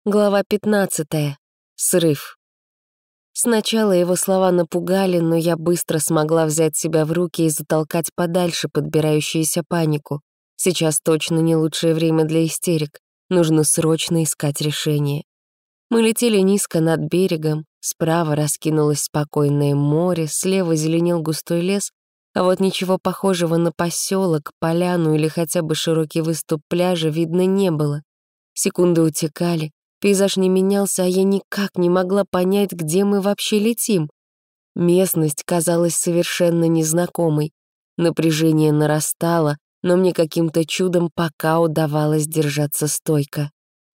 Глава 15. Срыв. Сначала его слова напугали, но я быстро смогла взять себя в руки и затолкать подальше подбирающуюся панику. Сейчас точно не лучшее время для истерик. Нужно срочно искать решение. Мы летели низко над берегом, справа раскинулось спокойное море, слева зеленел густой лес, а вот ничего похожего на поселок, поляну или хотя бы широкий выступ пляжа видно не было. Секунды утекали. Пейзаж не менялся, а я никак не могла понять, где мы вообще летим. Местность казалась совершенно незнакомой. Напряжение нарастало, но мне каким-то чудом пока удавалось держаться стойко.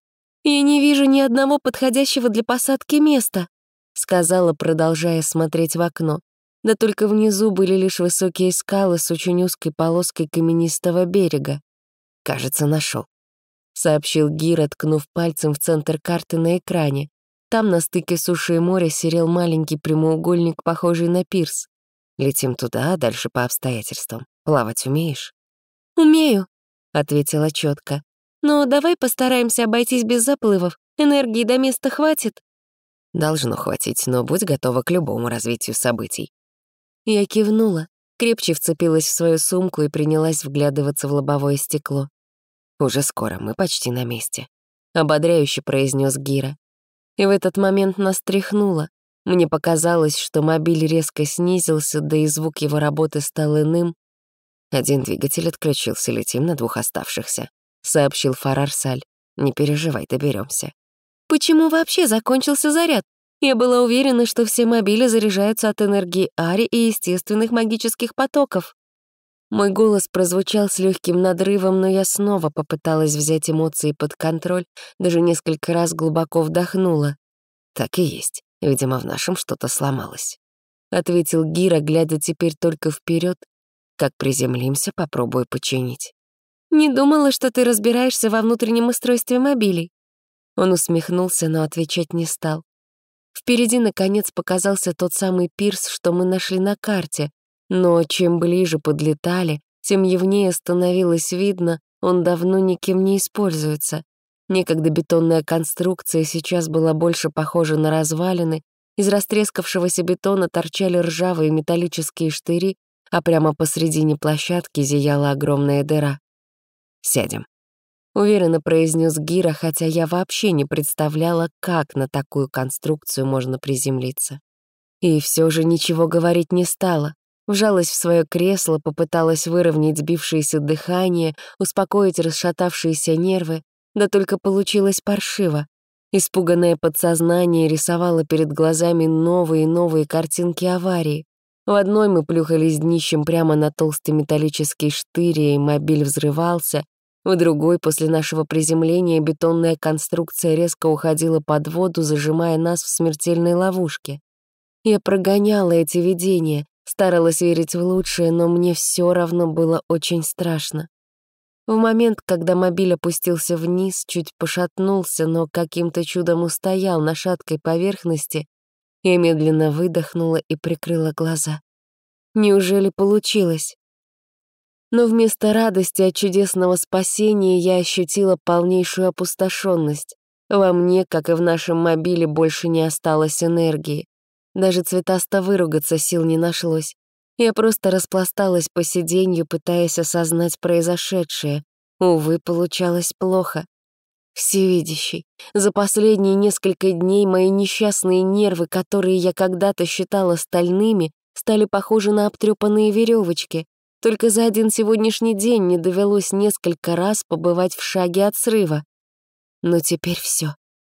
«Я не вижу ни одного подходящего для посадки места», сказала, продолжая смотреть в окно. Да только внизу были лишь высокие скалы с очень узкой полоской каменистого берега. «Кажется, нашел», — сообщил Гира, ткнув пальцем в центр карты на экране. Там на стыке суши и моря серел маленький прямоугольник, похожий на пирс. «Летим туда, а дальше по обстоятельствам. Плавать умеешь?» «Умею», — ответила четко. «Но давай постараемся обойтись без заплывов. Энергии до места хватит?» «Должно хватить, но будь готова к любому развитию событий». Я кивнула, крепче вцепилась в свою сумку и принялась вглядываться в лобовое стекло. «Уже скоро, мы почти на месте», — ободряюще произнес Гира. И в этот момент нас тряхнуло. Мне показалось, что мобиль резко снизился, да и звук его работы стал иным. «Один двигатель отключился, летим на 2 оставшихся», — сообщил Фарар Саль. «Не переживай, доберемся». «Почему вообще закончился заряд? Я была уверена, что все мобили заряжаются от энергии Ари и естественных магических потоков». Мой голос прозвучал с легким надрывом, но я снова попыталась взять эмоции под контроль, даже несколько раз глубоко вдохнула. «Так и есть. Видимо, в нашем что-то сломалось», — ответил Гира, глядя теперь только вперед. «Как приземлимся, попробую починить». «Не думала, что ты разбираешься во внутреннем устройстве мобилей». Он усмехнулся, но отвечать не стал. Впереди, наконец, показался тот самый пирс, что мы нашли на карте, но чем ближе подлетали, тем явнее становилось видно, он давно никем не используется. Некогда бетонная конструкция сейчас была больше похожа на развалины, из растрескавшегося бетона торчали ржавые металлические штыри, а прямо посредине площадки зияла огромная дыра. «Сядем», — уверенно произнес Гира, хотя я вообще не представляла, как на такую конструкцию можно приземлиться. И все же ничего говорить не стала. Вжалась в свое кресло, попыталась выровнять сбившееся дыхание, успокоить расшатавшиеся нервы, да только получилось паршиво. Испуганное подсознание рисовало перед глазами новые и новые картинки аварии. В одной мы плюхались днищем прямо на толстый металлический штырь, и мобиль взрывался, в другой, после нашего приземления, бетонная конструкция резко уходила под воду, зажимая нас в смертельной ловушке. Я прогоняла эти видения, старалась верить в лучшее, но мне все равно было очень страшно. В момент, когда мобиль опустился вниз, чуть пошатнулся, но каким-то чудом устоял на шаткой поверхности, я медленно выдохнула и прикрыла глаза. Неужели получилось? Но вместо радости от чудесного спасения я ощутила полнейшую опустошенность. Во мне, как и в нашем мобиле, больше не осталось энергии. Даже цветасто выругаться сил не нашлось. Я просто распласталась по сиденью, пытаясь осознать произошедшее. Увы, получалось плохо. Всевидящий. За последние несколько дней мои несчастные нервы, которые я когда-то считала стальными, стали похожи на обтрёпанные веревочки. Только за один сегодняшний день мне довелось несколько раз побывать в шаге от срыва. Но теперь все.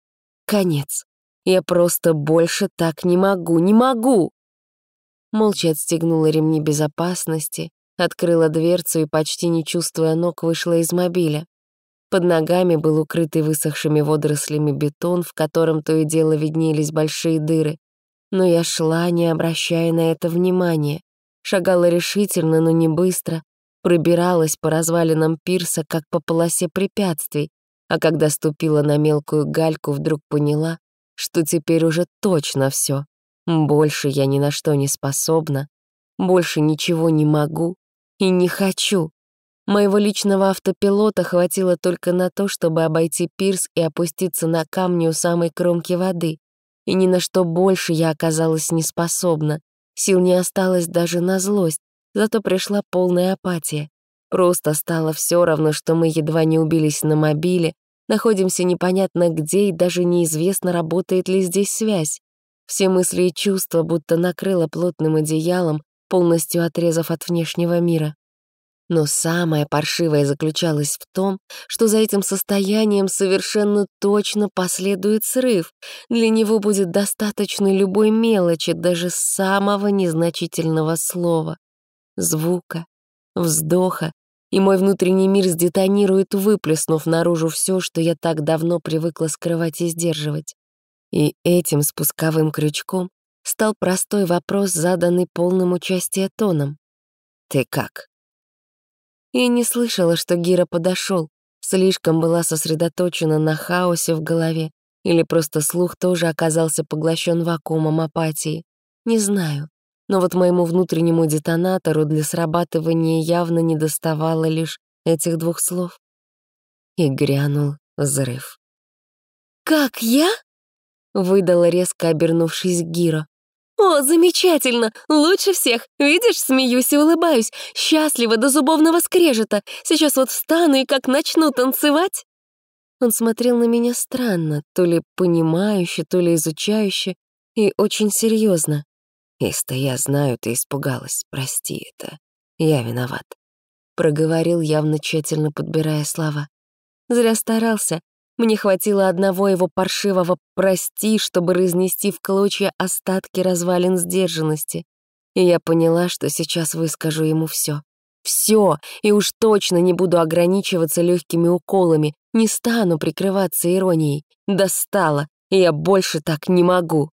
Конец. Я просто больше так не могу, не могу! Молча отстегнула ремни безопасности, открыла дверцу и, почти не чувствуя ног, вышла из мобиля. Под ногами был укрытый высохшими водорослями бетон, в котором то и дело виднелись большие дыры. Но я шла, не обращая на это внимания. Шагала решительно, но не быстро, пробиралась по развалинам пирса, как по полосе препятствий, а когда ступила на мелкую гальку, вдруг поняла, что теперь уже точно все. Больше я ни на что не способна, больше ничего не могу и не хочу. Моего личного автопилота хватило только на то, чтобы обойти пирс и опуститься на камни у самой кромки воды. И ни на что больше я оказалась не способна. Сил не осталось даже на злость, зато пришла полная апатия. Просто стало все равно, что мы едва не убились на мобиле, находимся непонятно где и даже неизвестно, работает ли здесь связь. Все мысли и чувства будто накрыло плотным одеялом, полностью отрезав от внешнего мира. Но самое паршивое заключалось в том, что за этим состоянием совершенно точно последует срыв. Для него будет достаточно любой мелочи, даже самого незначительного слова, звука, вздоха, и мой внутренний мир сдетонирует, выплеснув наружу все, что я так давно привыкла скрывать и сдерживать. И этим спусковым крючком стал простой вопрос, заданный полным участия тоном. «Ты как?» Я не слышала, что Гира подошел, слишком была сосредоточена на хаосе в голове, или просто слух тоже оказался поглощен вакуумом апатии. Не знаю, но вот моему внутреннему детонатору для срабатывания явно недоставало лишь этих двух слов. И грянул взрыв. «Как я?» — выдала, резко обернувшись к Гиро. «О, замечательно! Лучше всех! Видишь, смеюсь и улыбаюсь, счастлива до зубовного скрежета. Сейчас вот встану и как начну танцевать!» Он смотрел на меня странно, то ли понимающе, то ли изучающе, и очень серьезно. «Иста, я знаю, ты испугалась. Прости это. Я виноват», — проговорил, явно тщательно подбирая слова. Зря старался. Мне хватило одного его паршивого «прости», чтобы разнести в клочья остатки развалин сдержанности. И я поняла, что сейчас выскажу ему все. Все, и уж точно не буду ограничиваться легкими уколами, не стану прикрываться иронией. Достало, и я больше так не могу.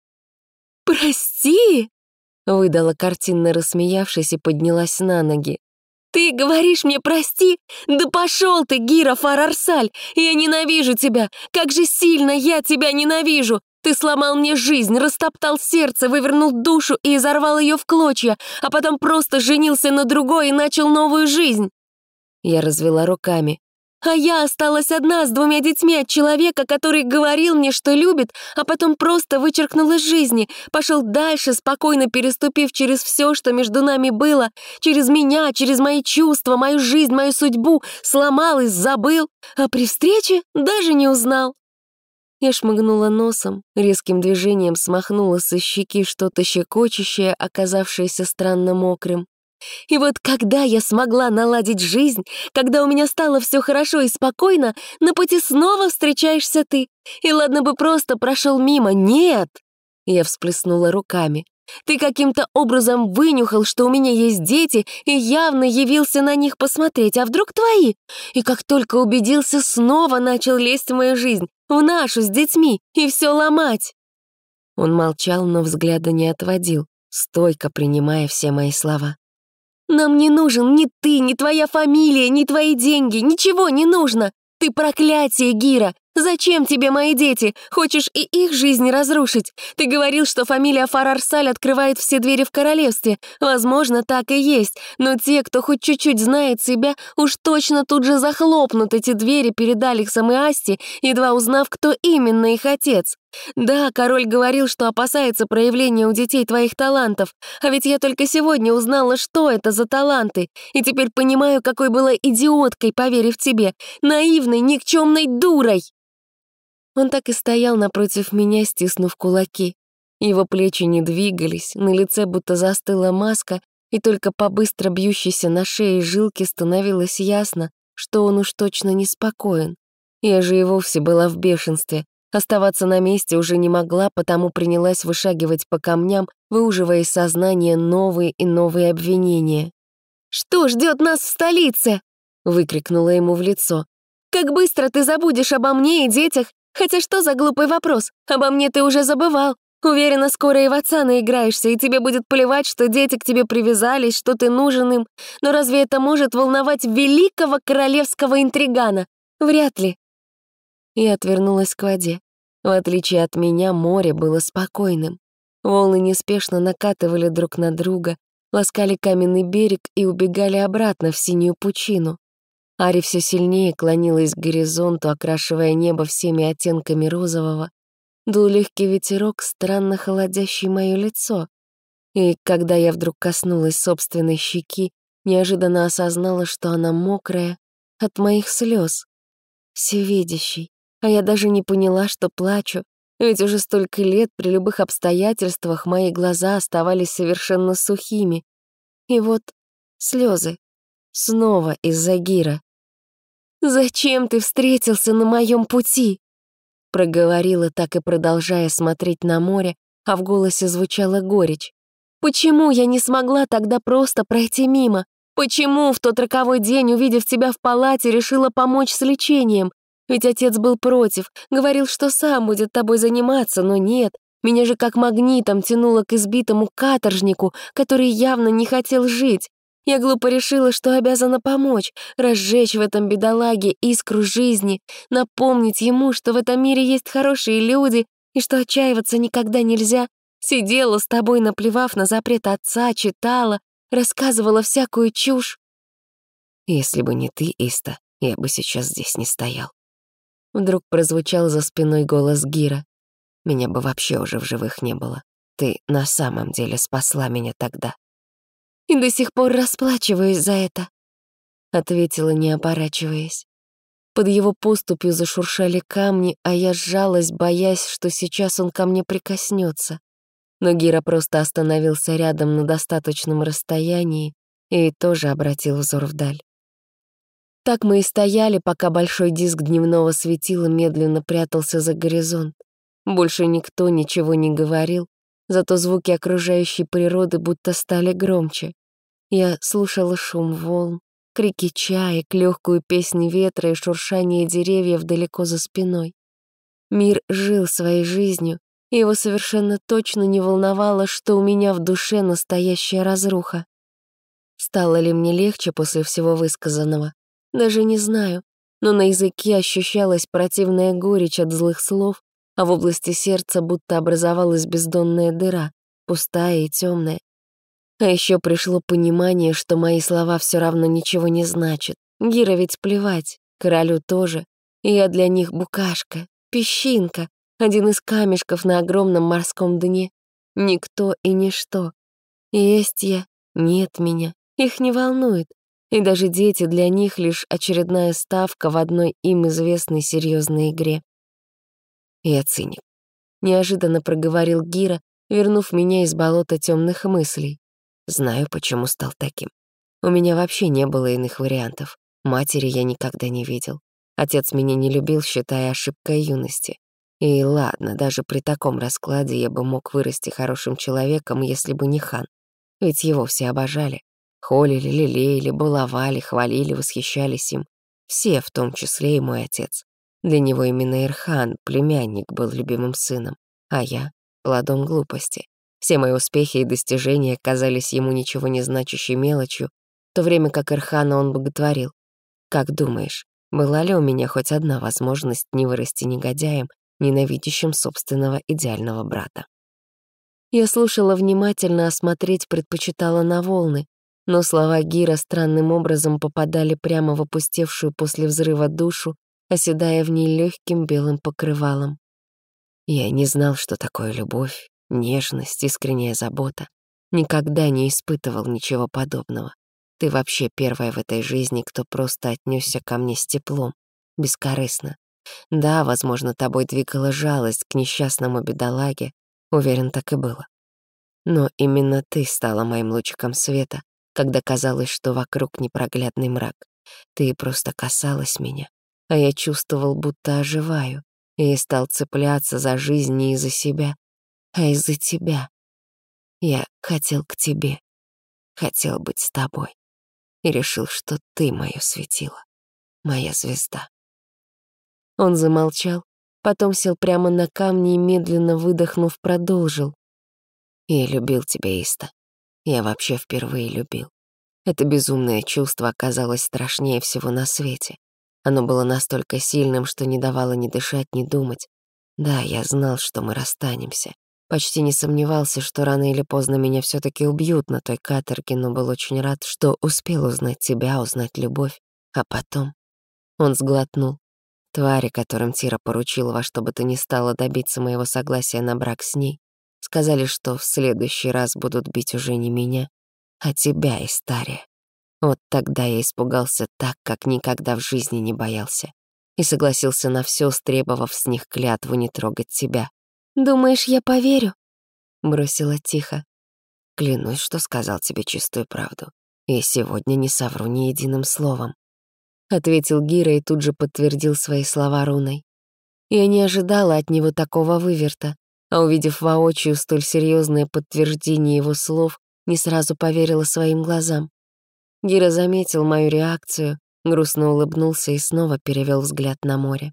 «Прости!» — выдала, картинно рассмеявшись, и поднялась на ноги. «Ты говоришь мне прости? Да пошел ты, Гира Фар-Арсаль! Я ненавижу тебя! Как же сильно я тебя ненавижу! Ты сломал мне жизнь, растоптал сердце, вывернул душу и изорвал ее в клочья, а потом просто женился на другой и начал новую жизнь!» Я развела руками. «А я осталась одна с 2 детьми от человека, который говорил мне, что любит, а потом просто вычеркнул из жизни, пошел дальше, спокойно переступив через все, что между нами было, через меня, через мои чувства, мою жизнь, мою судьбу, сломал и забыл, а при встрече даже не узнал». Я шмыгнула носом, резким движением смахнула со щеки что-то щекочущее, оказавшееся странно мокрым. «И вот когда я смогла наладить жизнь, когда у меня стало все хорошо и спокойно, на пути снова встречаешься ты. И ладно бы просто прошел мимо, нет!» Я всплеснула руками. «Ты каким-то образом вынюхал, что у меня есть дети, и явно явился на них посмотреть, а вдруг твои? И как только убедился, снова начал лезть в мою жизнь, в нашу с детьми, и все ломать!» Он молчал, но взгляда не отводил, стойко принимая все мои слова. «Нам не нужен ни ты, ни твоя фамилия, ни твои деньги, ничего не нужно. Ты проклятие, Гира. Зачем тебе мои дети? Хочешь и их жизнь разрушить? Ты говорил, что фамилия Фар-Арсаль открывает все двери в королевстве. Возможно, так и есть. Но те, кто хоть чуть-чуть знает себя, уж точно тут же захлопнут эти двери перед Алексом и Асти, едва узнав, кто именно их отец. Да, король говорил, что опасается проявления у детей твоих талантов, а ведь я только сегодня узнала, что это за таланты, и теперь понимаю, какой была идиоткой, поверив тебе, наивной, никчемной дурой!» Он так и стоял напротив меня, стиснув кулаки. Его плечи не двигались, на лице будто застыла маска, и только по быстро бьющейся на шее жилке становилось ясно, что он уж точно неспокоен. Я же и вовсе была в бешенстве. Оставаться на месте уже не могла, потому принялась вышагивать по камням, выуживая из сознания новые и новые обвинения. «Что ждет нас в столице?» — выкрикнула ему в лицо. «Как быстро ты забудешь обо мне и детях? Хотя что за глупый вопрос? Обо мне ты уже забывал. Уверена, скоро и в отца наиграешься, и тебе будет плевать, что дети к тебе привязались, что ты нужен им. Но разве это может волновать великого королевского интригана? Вряд ли». Я отвернулась к воде. В отличие от меня, море было спокойным. Волны неспешно накатывали друг на друга, ласкали каменный берег и убегали обратно в синюю пучину. Ари все сильнее клонилась к горизонту, окрашивая небо всеми оттенками розового. Дул легкий ветерок, странно холодящий мое лицо. И когда я вдруг коснулась собственной щеки, неожиданно осознала, что она мокрая от моих слез. Всевидящий. А я даже не поняла, что плачу. Ведь уже столько лет при любых обстоятельствах мои глаза оставались совершенно сухими. И вот слезы. Снова из-за Гира. «Зачем ты встретился на моем пути?» Проговорила, так и продолжая смотреть на море, а в голосе звучала горечь. «Почему я не смогла тогда просто пройти мимо? Почему в тот роковой день, увидев тебя в палате, решила помочь с лечением? Ведь отец был против, говорил, что сам будет тобой заниматься, но нет. Меня же как магнитом тянуло к избитому каторжнику, который явно не хотел жить. Я глупо решила, что обязана помочь, разжечь в этом бедолаге искру жизни, напомнить ему, что в этом мире есть хорошие люди и что отчаиваться никогда нельзя. Сидела с тобой, наплевав на запрет отца, читала, рассказывала всякую чушь. Если бы не ты, Иста, я бы сейчас здесь не стоял. Вдруг прозвучал за спиной голос Гира. Меня бы вообще уже в живых не было. Ты на самом деле спасла меня тогда. И до сих пор расплачиваюсь за это, ответила, не оборачиваясь. Под его поступью зашуршали камни, а я сжалась, боясь, что сейчас он ко мне прикоснется. Но Гира просто остановился рядом на достаточном расстоянии и тоже обратил взор вдаль. Так мы и стояли, пока большой диск дневного светила медленно прятался за горизонт. Больше никто ничего не говорил, зато звуки окружающей природы будто стали громче. Я слушала шум волн, крики чаек, легкую песнь ветра и шуршание деревьев далеко за спиной. Мир жил своей жизнью, и его совершенно точно не волновало, что у меня в душе настоящая разруха. Стало ли мне легче после всего высказанного? Даже не знаю, но на языке ощущалась противная горечь от злых слов, а в области сердца будто образовалась бездонная дыра, пустая и темная. А еще пришло понимание, что мои слова все равно ничего не значат. Гира ведь плевать, королю тоже. И я для них букашка, песчинка, один из камешков на огромном морском дне. Никто и ничто. Есть я, нет меня, их не волнует. И даже дети для них лишь очередная ставка в одной им известной серьезной игре. Я циник. Неожиданно проговорил Гира, вернув меня из болота темных мыслей. Знаю, почему стал таким. У меня вообще не было иных вариантов. Матери я никогда не видел. Отец меня не любил, считая ошибкой юности. И ладно, даже при таком раскладе я бы мог вырасти хорошим человеком, если бы не хан. Ведь его все обожали. Холили, лелеяли, баловали, хвалили, восхищались им. Все, в том числе и мой отец. Для него именно Ирхан, племянник, был любимым сыном, а я — плодом глупости. Все мои успехи и достижения казались ему ничего не значащей мелочью, в то время как Ирхана он боготворил. Как думаешь, была ли у меня хоть одна возможность не вырасти негодяем, ненавидящим собственного идеального брата? Я слушала внимательно, а смотреть предпочитала на волны, но слова Гира странным образом попадали прямо в опустевшую после взрыва душу, оседая в ней легким белым покрывалом. Я не знал, что такое любовь, нежность, искренняя забота. Никогда не испытывал ничего подобного. Ты вообще первая в этой жизни, кто просто отнесся ко мне с теплом, бескорыстно. Да, возможно, тобой двигала жалость к несчастному бедолаге, уверен, так и было. Но именно ты стала моим лучиком света, когда казалось, что вокруг непроглядный мрак. Ты просто касалась меня, а я чувствовал, будто оживаю, и стал цепляться за жизнь не из-за себя, а из-за тебя. Я хотел к тебе, хотел быть с тобой, и решил, что ты моё светило, моя звезда. Он замолчал, потом сел прямо на камни и, медленно выдохнув, продолжил. Я любил тебя, Иста. Я вообще впервые любил. Это безумное чувство оказалось страшнее всего на свете. Оно было настолько сильным, что не давало ни дышать, ни думать. Да, я знал, что мы расстанемся. Почти не сомневался, что рано или поздно меня все-таки убьют на той каторге, но был очень рад, что успел узнать тебя, узнать любовь. А потом он сглотнул. Твари, которым Тира поручила во что бы то ни стало добиться моего согласия на брак с ней, сказали, что в следующий раз будут бить уже не меня, а тебя, Истария. Вот тогда я испугался так, как никогда в жизни не боялся, и согласился на все, стребовав с них клятву не трогать тебя. «Думаешь, я поверю?» — бросила тихо. «Клянусь, что сказал тебе чистую правду, и сегодня не совру ни единым словом», — ответил Гира и тут же подтвердил свои слова руной. Я не ожидала от него такого выверта, а увидев воочию столь серьезное подтверждение его слов, не сразу поверила своим глазам. Гира заметил мою реакцию, грустно улыбнулся и снова перевел взгляд на море.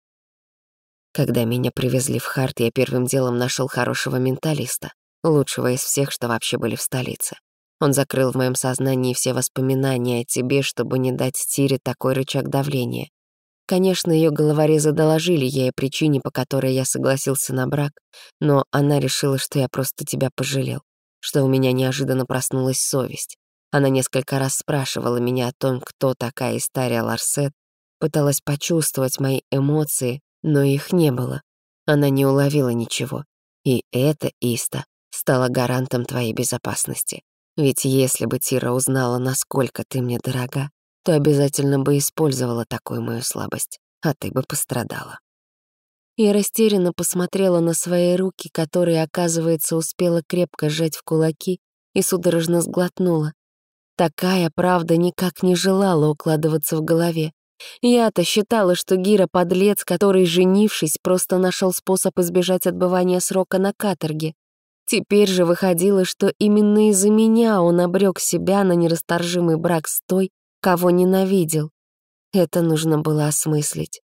Когда меня привезли в Харт, я первым делом нашел хорошего менталиста, лучшего из всех, что вообще были в столице. Он закрыл в моем сознании все воспоминания о тебе, чтобы не дать Тире такой рычаг давления. Конечно, ее головорезы доложили ей о причине, по которой я согласился на брак, но она решила, что я просто тебя пожалел, что у меня неожиданно проснулась совесть. Она несколько раз спрашивала меня о том, кто такая Истария Ларсет, пыталась почувствовать мои эмоции, но их не было. Она не уловила ничего. И эта Иста стала гарантом твоей безопасности. Ведь если бы Тира узнала, насколько ты мне дорога, то обязательно бы использовала такую мою слабость, а ты бы пострадала. Я растерянно посмотрела на свои руки, которые, оказывается, успела крепко сжать в кулаки, и судорожно сглотнула. Такая правда никак не желала укладываться в голове. Я-то считала, что Гира — подлец, который, женившись, просто нашел способ избежать отбывания срока на каторге. Теперь же выходило, что именно из-за меня он обрек себя на нерасторжимый брак с той, кого ненавидел. Это нужно было осмыслить.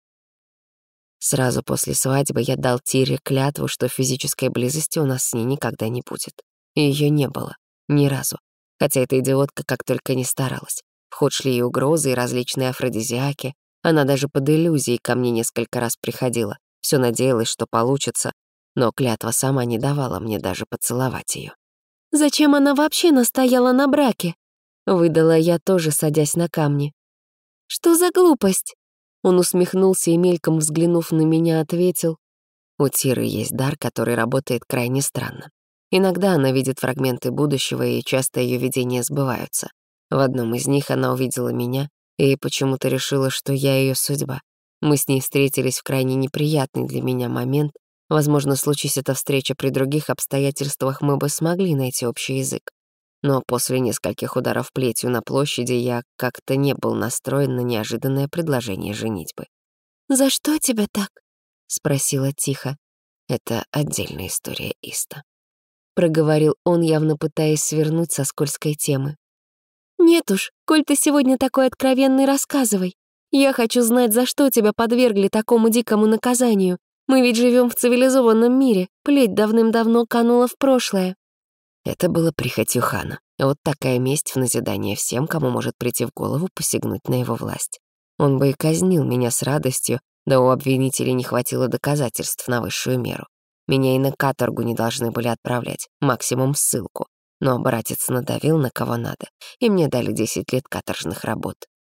Сразу после свадьбы я дал Тире клятву, что физической близости у нас с ней никогда не будет. И её не было. Ни разу. Хотя эта идиотка как только не старалась. В ход шли и угрозы, и различные афродизиаки. Она даже под иллюзией ко мне несколько раз приходила. Всё надеялась, что получится, но клятва сама не давала мне даже поцеловать её. «Зачем она вообще настояла на браке?» — выдала я тоже, садясь на камни. «Что за глупость?» Он усмехнулся и, мельком взглянув на меня, ответил: «У Тиры есть дар, который работает крайне странно. Иногда она видит фрагменты будущего, и часто ее видения сбываются. В одном из них она увидела меня и почему-то решила, что я ее судьба. Мы с ней встретились в крайне неприятный для меня момент. Возможно, случись эта встреча при других обстоятельствах, мы бы смогли найти общий язык. Но после нескольких ударов плетью на площади я как-то не был настроен на неожиданное предложение женитьбы». «За что тебя так?» — спросила тихо. «Это отдельная история, Иста», — проговорил он, явно пытаясь свернуть со скользкой темы. «Нет уж, коль ты сегодня такой откровенный, рассказывай. Я хочу знать, за что тебя подвергли такому дикому наказанию. Мы ведь живем в цивилизованном мире, плеть давным-давно канула в прошлое». Это было прихотью хана. Вот такая месть в назидание всем, кому может прийти в голову посягнуть на его власть. Он бы и казнил меня с радостью, да у обвинителей не хватило доказательств на высшую меру. Меня и на каторгу не должны были отправлять, максимум в ссылку. Но братец надавил на кого надо, и мне дали 10 лет каторжных работ.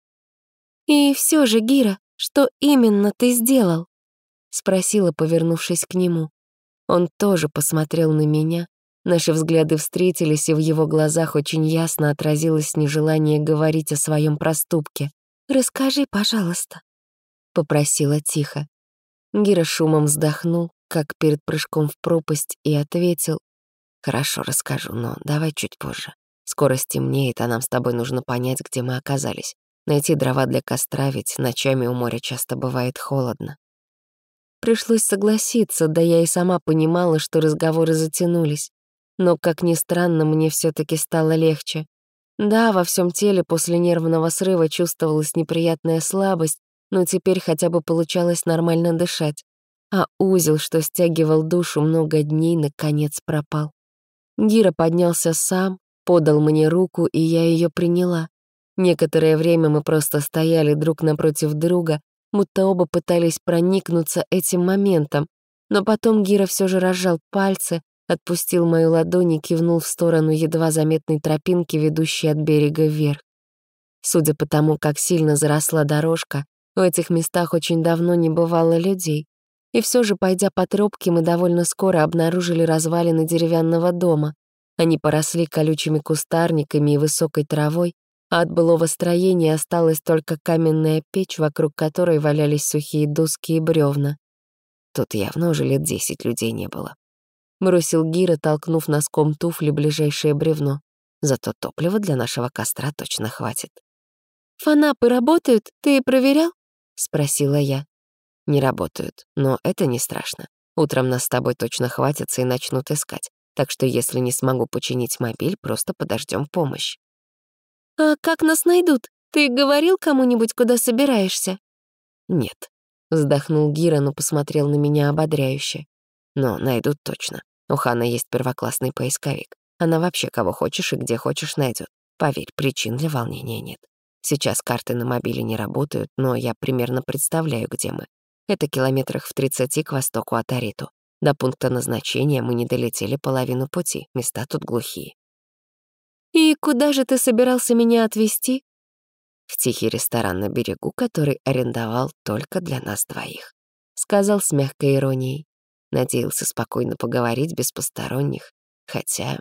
«И все же, Гира, что именно ты сделал?» — спросила, повернувшись к нему. Он тоже посмотрел на меня. Наши взгляды встретились, и в его глазах очень ясно отразилось нежелание говорить о своем проступке. «Расскажи, пожалуйста», — попросила тихо. Гира шумом вздохнул, как перед прыжком в пропасть, и ответил: «Хорошо, расскажу, но давай чуть позже. Скоро стемнеет, а нам с тобой нужно понять, где мы оказались. Найти дрова для костра, ведь ночами у моря часто бывает холодно». Пришлось согласиться, да я и сама понимала, что разговоры затянулись. Но, как ни странно, мне все-таки стало легче. Да, во всем теле после нервного срыва чувствовалась неприятная слабость, но теперь хотя бы получалось нормально дышать. А узел, что стягивал душу много дней, наконец пропал. Гира поднялся сам, подал мне руку, и я ее приняла. Некоторое время мы просто стояли друг напротив друга, будто оба пытались проникнуться этим моментом, но потом Гира все же разжал пальцы, отпустил мою ладонь и кивнул в сторону едва заметной тропинки, ведущей от берега вверх. Судя по тому, как сильно заросла дорожка, в этих местах очень давно не бывало людей. И все же, пойдя по тропке, мы довольно скоро обнаружили развалины деревянного дома. Они поросли колючими кустарниками и высокой травой, а от былого строения осталась только каменная печь, вокруг которой валялись сухие доски и бревна. Тут явно уже лет 10 людей не было. Бросил Гира, толкнув носком туфли ближайшее бревно. Зато топлива для нашего костра точно хватит. «Фанапы работают? Ты проверял?» — спросила я. Не работают, но это не страшно. Утром нас с тобой точно хватятся и начнут искать. Так что если не смогу починить мобиль, просто подождем помощь. «А как нас найдут? Ты говорил кому-нибудь, куда собираешься?» Нет. Вздохнул Гира, но посмотрел на меня ободряюще. Но найдут точно. У Ханы есть первоклассный поисковик. Она вообще кого хочешь и где хочешь найдет. Поверь, причин для волнения нет. Сейчас карты на мобиле не работают, но я примерно представляю, где мы. Это километрах в 30 к востоку от Ариту. До пункта назначения мы не долетели половину пути, места тут глухие. «И куда же ты собирался меня отвезти?» В тихий ресторан на берегу, который арендовал только для нас двоих. Сказал с мягкой иронией. Надеялся спокойно поговорить без посторонних, хотя...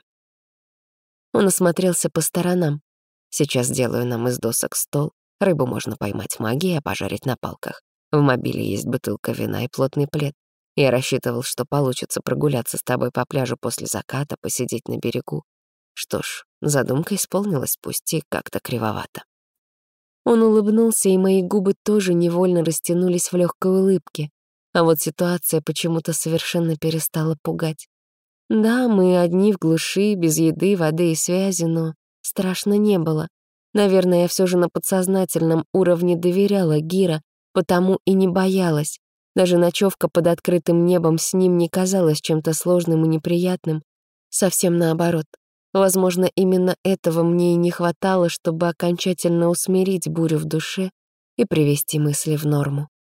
Он осмотрелся по сторонам. Сейчас сделаю нам из досок стол, рыбу можно поймать магией, а пожарить на палках. В мобиле есть бутылка вина и плотный плед. Я рассчитывал, что получится прогуляться с тобой по пляжу после заката, посидеть на берегу. Что ж, задумка исполнилась, пусть и как-то кривовато. Он улыбнулся, и мои губы тоже невольно растянулись в легкой улыбке. А вот ситуация почему-то совершенно перестала пугать. Да, мы одни в глуши, без еды, воды и связи, но страшно не было. Наверное, я все же на подсознательном уровне доверяла Гира, потому и не боялась. Даже ночевка под открытым небом с ним не казалась чем-то сложным и неприятным. Совсем наоборот. Возможно, именно этого мне и не хватало, чтобы окончательно усмирить бурю в душе и привести мысли в норму.